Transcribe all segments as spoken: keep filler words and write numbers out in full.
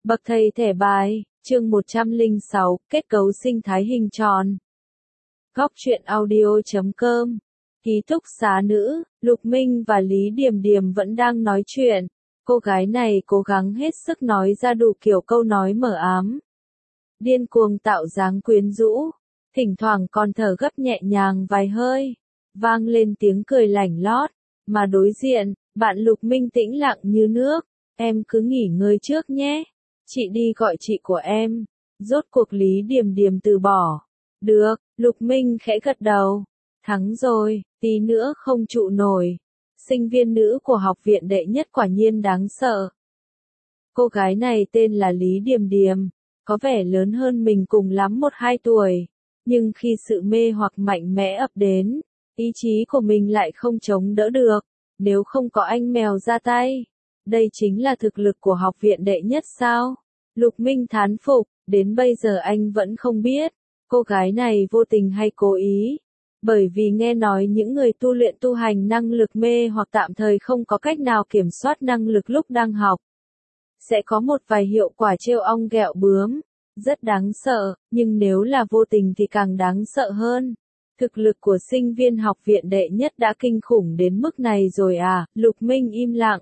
Bậc thầy thẻ bài, chương một trăm lẻ sáu, kết cấu sinh thái hình tròn. Góc truyện audio chấm com. Ký túc xá nữ, Lục Minh và Lý Điềm Điềm vẫn đang nói chuyện. Cô gái này cố gắng hết sức nói ra đủ kiểu câu nói mờ ám. Điên cuồng tạo dáng quyến rũ, thỉnh thoảng còn thở gấp nhẹ nhàng vài hơi. Vang lên tiếng cười lảnh lót, mà đối diện, bạn Lục Minh tĩnh lặng như nước. Em cứ nghỉ ngơi trước nhé. Chị đi gọi chị của em. Rốt cuộc Lý Điềm Điềm từ bỏ. Được, Lục Minh khẽ gật đầu. Thắng rồi, tí nữa không trụ nổi. Sinh viên nữ của học viện đệ nhất quả nhiên đáng sợ. Cô gái này tên là Lý Điềm Điềm, có vẻ lớn hơn mình cùng lắm một hai tuổi. Nhưng khi sự mê hoặc mạnh mẽ ập đến, ý chí của mình lại không chống đỡ được. Nếu không có anh mèo ra tay. Đây chính là thực lực của học viện đệ nhất sao? Lục Minh thán phục, đến bây giờ anh vẫn không biết, cô gái này vô tình hay cố ý. Bởi vì nghe nói những người tu luyện tu hành năng lực mê hoặc tạm thời không có cách nào kiểm soát năng lực lúc đang học. Sẽ có một vài hiệu quả trêu ong ghẹo bướm, rất đáng sợ, nhưng nếu là vô tình thì càng đáng sợ hơn. Thực lực của sinh viên học viện đệ nhất đã kinh khủng đến mức này rồi à? Lục Minh im lặng.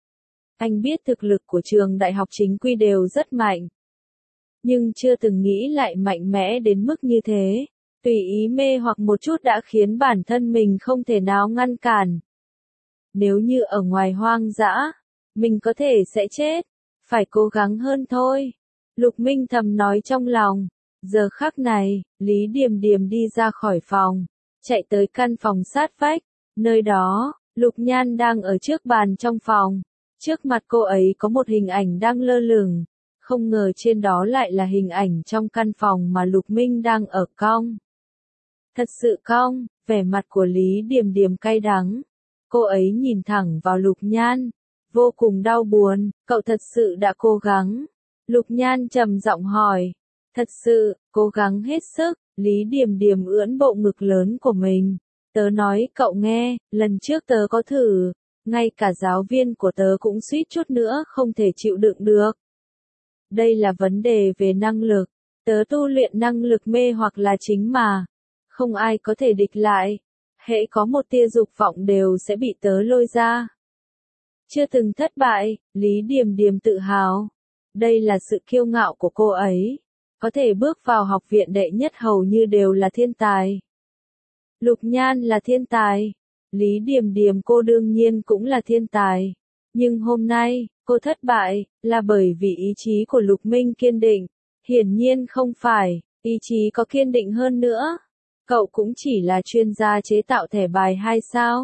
Anh biết thực lực của trường đại học chính quy đều rất mạnh. Nhưng chưa từng nghĩ lại mạnh mẽ đến mức như thế. Tùy ý mê hoặc một chút đã khiến bản thân mình không thể nào ngăn cản. Nếu như ở ngoài hoang dã, mình có thể sẽ chết. Phải cố gắng hơn thôi. Lục Minh thầm nói trong lòng. Giờ khắc này, Lý Điềm Điềm đi ra khỏi phòng. Chạy tới căn phòng sát vách. Nơi đó, Lục Nhan đang ở trước bàn trong phòng. Trước mặt cô ấy có một hình ảnh đang lơ lửng, không ngờ trên đó lại là hình ảnh trong căn phòng mà Lục Minh đang ở cong. Thật sự cong, vẻ mặt của Lý Điềm Điềm cay đắng. Cô ấy nhìn thẳng vào Lục Nhan, vô cùng đau buồn, cậu thật sự đã cố gắng. Lục Nhan trầm giọng hỏi, thật sự, cố gắng hết sức, Lý Điềm Điềm ưỡn bộ ngực lớn của mình. Tớ nói cậu nghe, lần trước tớ có thử. Ngay cả giáo viên của tớ cũng suýt chút nữa không thể chịu đựng được. Đây là vấn đề về năng lực. Tớ tu luyện năng lực mê hoặc là chính mà. Không ai có thể địch lại. Hễ có một tia dục vọng đều sẽ bị tớ lôi ra. Chưa từng thất bại, Lý Điềm Điềm tự hào. Đây là sự kiêu ngạo của cô ấy. Có thể bước vào học viện đệ nhất hầu như đều là thiên tài. Lục Nhan là thiên tài. Lý Điềm Điềm cô đương nhiên cũng là thiên tài. Nhưng hôm nay, cô thất bại, là bởi vì ý chí của Lục Minh kiên định. Hiển nhiên không phải, ý chí có kiên định hơn nữa. Cậu cũng chỉ là chuyên gia chế tạo thẻ bài hay sao?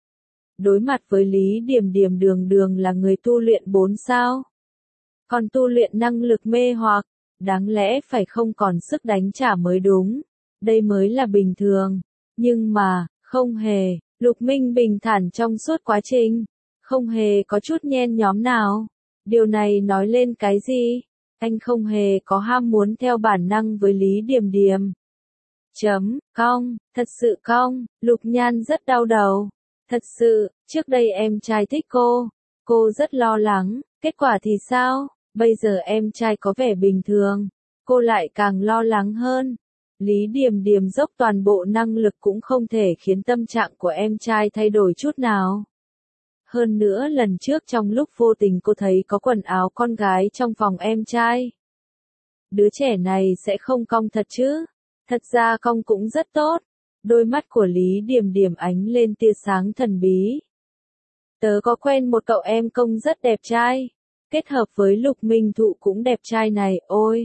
Đối mặt với Lý Điềm Điềm đường đường là người tu luyện bốn sao. Còn tu luyện năng lực mê hoặc, đáng lẽ phải không còn sức đánh trả mới đúng. Đây mới là bình thường. Nhưng mà, không hề. Lục Minh bình thản trong suốt quá trình, không hề có chút nhen nhóm nào. Điều này nói lên cái gì? Anh không hề có ham muốn theo bản năng với Lý Điềm Điềm. Chấm, cong, thật sự cong, Lục Nhan rất đau đầu. Thật sự, trước đây em trai thích cô, cô rất lo lắng, kết quả thì sao? Bây giờ em trai có vẻ bình thường, cô lại càng lo lắng hơn. Lý Điềm Điềm dốc toàn bộ năng lực cũng không thể khiến tâm trạng của em trai thay đổi chút nào. Hơn nữa lần trước trong lúc vô tình cô thấy có quần áo con gái trong phòng em trai. Đứa trẻ này sẽ không cong thật chứ? Thật ra cong cũng rất tốt. Đôi mắt của Lý Điềm Điềm ánh lên tia sáng thần bí. Tớ có quen một cậu em công rất đẹp trai. Kết hợp với Lục Minh Thụ cũng đẹp trai này, ôi.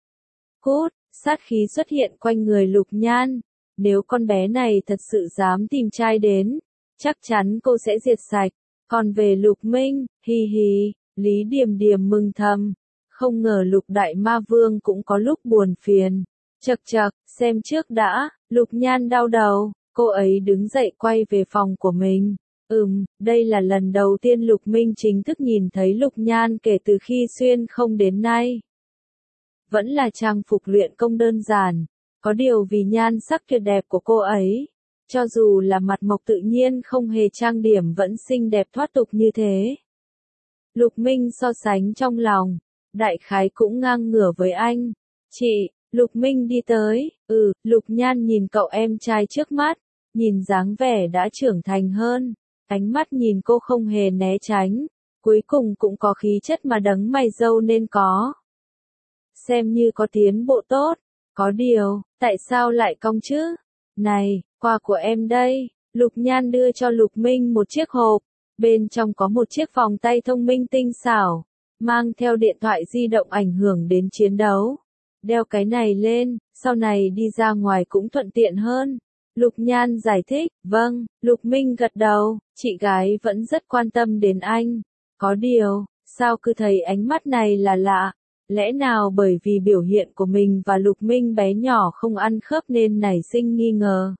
Cút. Sát khí xuất hiện quanh người Lục Nhan. Nếu con bé này thật sự dám tìm trai đến, chắc chắn cô sẽ diệt sạch. Còn về Lục Minh, hi hi, Lý Điềm Điềm mừng thầm. Không ngờ Lục Đại Ma Vương cũng có lúc buồn phiền. Chậc chậc, xem trước đã, Lục Nhan đau đầu, cô ấy đứng dậy quay về phòng của mình. Ừm, đây là lần đầu tiên Lục Minh chính thức nhìn thấy Lục Nhan kể từ khi xuyên không đến nay. Vẫn là trang phục luyện công đơn giản, có điều vì nhan sắc tuyệt đẹp của cô ấy, cho dù là mặt mộc tự nhiên không hề trang điểm vẫn xinh đẹp thoát tục như thế. Lục Minh so sánh trong lòng, đại khái cũng ngang ngửa với anh. Chị, Lục Minh đi tới, ừ, Lục Nhan nhìn cậu em trai trước mắt, nhìn dáng vẻ đã trưởng thành hơn, ánh mắt nhìn cô không hề né tránh, cuối cùng cũng có khí chất mà đấng mày râu nên có. Xem như có tiến bộ tốt, có điều, tại sao lại cong chứ? Này, quà của em đây, Lục Nhan đưa cho Lục Minh một chiếc hộp, bên trong có một chiếc vòng tay thông minh tinh xảo, mang theo điện thoại di động ảnh hưởng đến chiến đấu. Đeo cái này lên, sau này đi ra ngoài cũng thuận tiện hơn. Lục Nhan giải thích, vâng, Lục Minh gật đầu, chị gái vẫn rất quan tâm đến anh. Có điều, sao cứ thấy ánh mắt này là lạ? Lẽ nào bởi vì biểu hiện của mình và Lục Minh bé nhỏ không ăn khớp nên nảy sinh nghi ngờ?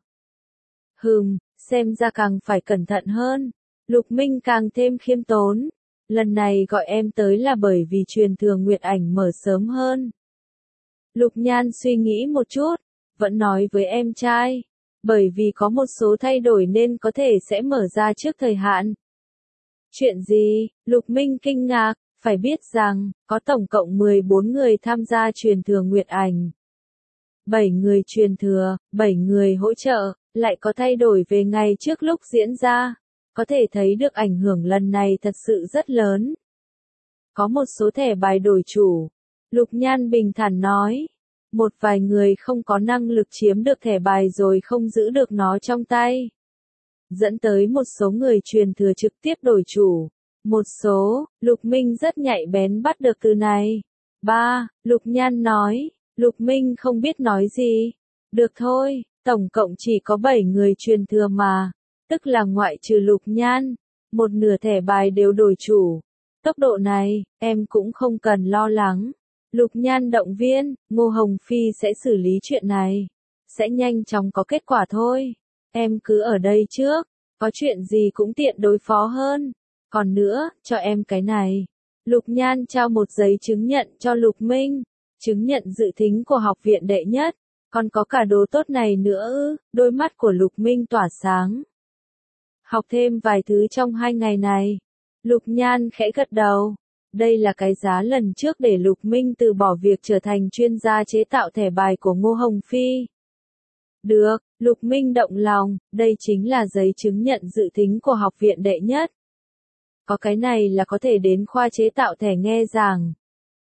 Hừm, xem ra càng phải cẩn thận hơn. Lục Minh càng thêm khiêm tốn. Lần này gọi em tới là bởi vì truyền thừa Nguyệt Ảnh mở sớm hơn. Lục Nhan suy nghĩ một chút, vẫn nói với em trai, bởi vì có một số thay đổi nên có thể sẽ mở ra trước thời hạn. Chuyện gì? Lục Minh kinh ngạc, phải biết rằng, có tổng cộng mười bốn người tham gia truyền thừa Nguyệt Ảnh. bảy người truyền thừa, bảy người hỗ trợ, lại có thay đổi về ngày trước lúc diễn ra. Có thể thấy được ảnh hưởng lần này thật sự rất lớn. Có một số thẻ bài đổi chủ. Lục Nhan bình thản nói. Một vài người không có năng lực chiếm được thẻ bài rồi không giữ được nó trong tay. Dẫn tới một số người truyền thừa trực tiếp đổi chủ. Một số, Lục Minh rất nhạy bén bắt được từ này. Ba, Lục Nhan nói. Lục Minh không biết nói gì. Được thôi, tổng cộng chỉ có bảy người truyền thừa mà. Tức là ngoại trừ Lục Nhan, một nửa thẻ bài đều đổi chủ. Tốc độ này, em cũng không cần lo lắng. Lục Nhan động viên, Ngô Hồng Phi sẽ xử lý chuyện này. Sẽ nhanh chóng có kết quả thôi. Em cứ ở đây trước, có chuyện gì cũng tiện đối phó hơn. Còn nữa, cho em cái này. Lục Nhan trao một giấy chứng nhận cho Lục Minh. Chứng nhận dự thính của học viện đệ nhất. Còn có cả đồ tốt này nữa ư, đôi mắt của Lục Minh tỏa sáng. Học thêm vài thứ trong hai ngày này. Lục Nhan khẽ gật đầu. Đây là cái giá lần trước để Lục Minh từ bỏ việc trở thành chuyên gia chế tạo thẻ bài của Ngô Hồng Phi. Được, Lục Minh động lòng, đây chính là giấy chứng nhận dự thính của học viện đệ nhất. Có cái này là có thể đến khoa chế tạo thẻ nghe giảng.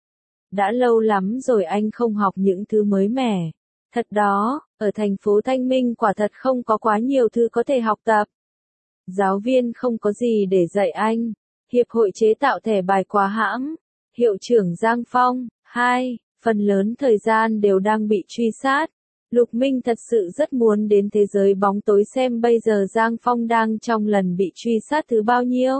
Đã lâu lắm rồi anh không học những thứ mới mẻ. Thật đó, ở thành phố Thanh Minh quả thật không có quá nhiều thứ có thể học tập. Giáo viên không có gì để dạy anh. Hiệp hội chế tạo thẻ bài quá hãm. Hiệu trưởng Giang Phong, hai, phần lớn thời gian đều đang bị truy sát. Lục Minh thật sự rất muốn đến thế giới bóng tối xem bây giờ Giang Phong đang trong lần bị truy sát thứ bao nhiêu.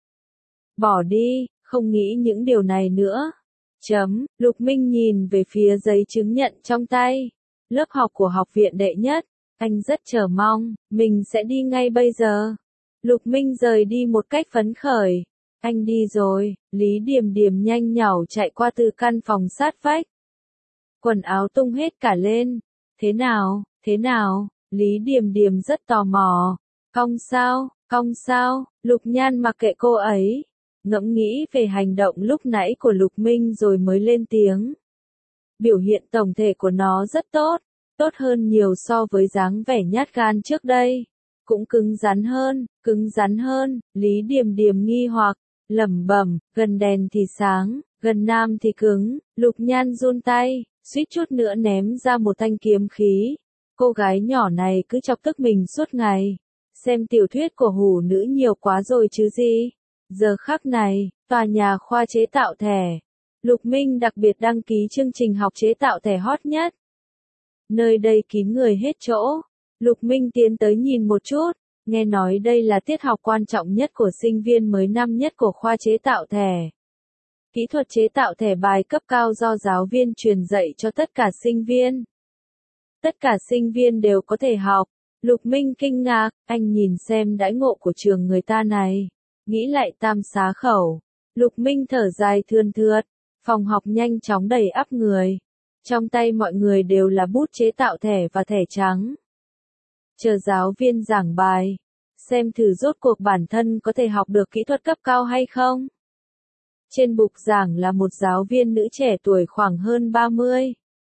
Bỏ đi, không nghĩ những điều này nữa. Chấm, Lục Minh nhìn về phía giấy chứng nhận trong tay. Lớp học của học viện đệ nhất. Anh rất chờ mong, mình sẽ đi ngay bây giờ. Lục Minh rời đi một cách phấn khởi. Anh đi rồi, Lý Điềm Điềm nhanh nhảu chạy qua từ căn phòng sát vách. Quần áo tung hết cả lên. Thế nào, thế nào, Lý Điềm Điềm rất tò mò. Cong sao, cong sao, Lục Nhan mặc kệ cô ấy. Ngẫm nghĩ về hành động lúc nãy của Lục Minh rồi mới lên tiếng. Biểu hiện tổng thể của nó rất tốt, tốt hơn nhiều so với dáng vẻ nhát gan trước đây. Cũng cứng rắn hơn, cứng rắn hơn, Lý Điềm Điềm nghi hoặc, lẩm bẩm, gần đèn thì sáng, gần nam thì cứng, Lục Nhan run tay, suýt chút nữa ném ra một thanh kiếm khí. Cô gái nhỏ này cứ chọc tức mình suốt ngày. Xem tiểu thuyết của hủ nữ nhiều quá rồi chứ gì. Giờ khắc này, tòa nhà khoa chế tạo thẻ. Lục Minh đặc biệt đăng ký chương trình học chế tạo thẻ hot nhất. Nơi đây kín người hết chỗ. Lục Minh tiến tới nhìn một chút, nghe nói đây là tiết học quan trọng nhất của sinh viên mới năm nhất của khoa chế tạo thẻ. Kỹ thuật chế tạo thẻ bài cấp cao do giáo viên truyền dạy cho tất cả sinh viên. Tất cả sinh viên đều có thể học. Lục Minh kinh ngạc, anh nhìn xem đãi ngộ của trường người ta này. Nghĩ lại Tam Xá Khẩu. Lục Minh thở dài thườn thượt. Phòng học nhanh chóng đầy ắp người. Trong tay mọi người đều là bút chế tạo thẻ và thẻ trắng. Chờ giáo viên giảng bài. Xem thử rốt cuộc bản thân có thể học được kỹ thuật cấp cao hay không. Trên bục giảng là một giáo viên nữ trẻ tuổi khoảng hơn ba mươi.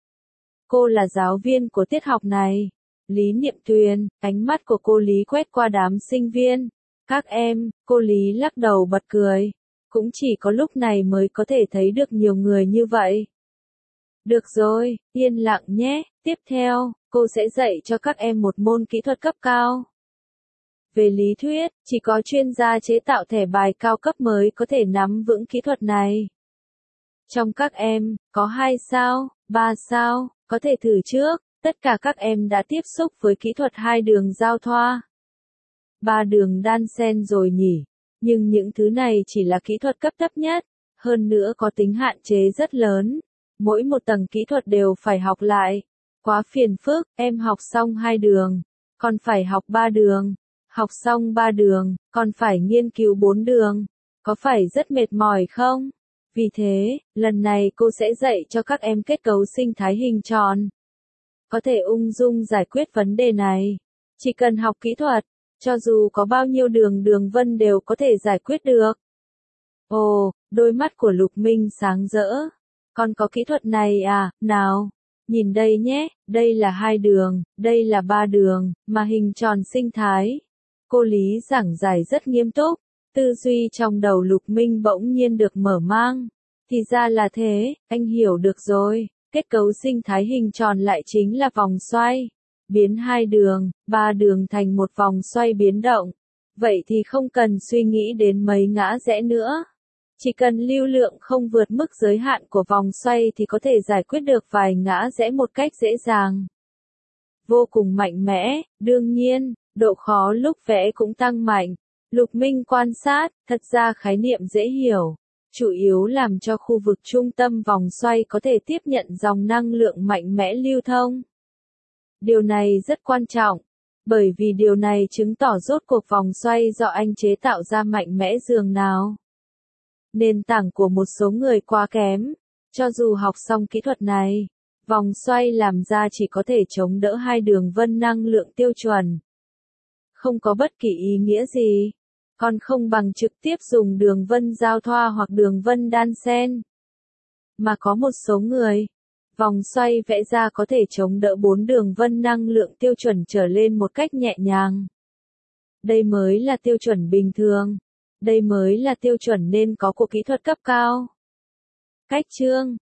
Cô là giáo viên của tiết học này. Lý Niệm Tuyền, ánh mắt của cô Lý quét qua đám sinh viên. Các em, cô Lý lắc đầu bật cười. Cũng chỉ có lúc này mới có thể thấy được nhiều người như vậy. Được rồi, yên lặng nhé. Tiếp theo, cô sẽ dạy cho các em một môn kỹ thuật cấp cao. Về lý thuyết, chỉ có chuyên gia chế tạo thẻ bài cao cấp mới có thể nắm vững kỹ thuật này. Trong các em, có hai sao, ba sao, có thể thử trước, tất cả các em đã tiếp xúc với kỹ thuật hai đường giao thoa. Ba đường đan xen rồi nhỉ, nhưng những thứ này chỉ là kỹ thuật cấp thấp nhất, hơn nữa có tính hạn chế rất lớn. Mỗi một tầng kỹ thuật đều phải học lại. Quá phiền phức, em học xong hai đường, còn phải học ba đường. Học xong ba đường, còn phải nghiên cứu bốn đường. Có phải rất mệt mỏi không? Vì thế, lần này cô sẽ dạy cho các em kết cấu sinh thái hình tròn. Có thể ung dung giải quyết vấn đề này. Chỉ cần học kỹ thuật, cho dù có bao nhiêu đường đường vân đều có thể giải quyết được. Ồ, đôi mắt của Lục Minh sáng rỡ. Còn có kỹ thuật này à, nào? Nhìn đây nhé, đây là hai đường, đây là ba đường, mà hình tròn sinh thái. Cô Lý giảng giải rất nghiêm túc, tư duy trong đầu Lục Minh bỗng nhiên được mở mang. Thì ra là thế, anh hiểu được rồi, kết cấu sinh thái hình tròn lại chính là vòng xoay. Biến hai đường, ba đường thành một vòng xoay biến động. Vậy thì không cần suy nghĩ đến mấy ngã rẽ nữa. Chỉ cần lưu lượng không vượt mức giới hạn của vòng xoay thì có thể giải quyết được vài ngã rẽ một cách dễ dàng. Vô cùng mạnh mẽ, đương nhiên, độ khó lúc vẽ cũng tăng mạnh. Lục Minh quan sát, thật ra khái niệm dễ hiểu, chủ yếu làm cho khu vực trung tâm vòng xoay có thể tiếp nhận dòng năng lượng mạnh mẽ lưu thông. Điều này rất quan trọng, bởi vì điều này chứng tỏ rốt cuộc vòng xoay do anh chế tạo ra mạnh mẽ dường nào. Nền tảng của một số người quá kém, cho dù học xong kỹ thuật này, vòng xoay làm ra chỉ có thể chống đỡ hai đường vân năng lượng tiêu chuẩn. Không có bất kỳ ý nghĩa gì, còn không bằng trực tiếp dùng đường vân giao thoa hoặc đường vân đan xen. Mà có một số người, vòng xoay vẽ ra có thể chống đỡ bốn đường vân năng lượng tiêu chuẩn trở lên một cách nhẹ nhàng. Đây mới là tiêu chuẩn bình thường. Đây mới là tiêu chuẩn nên có của kỹ thuật cấp cao. Cách chương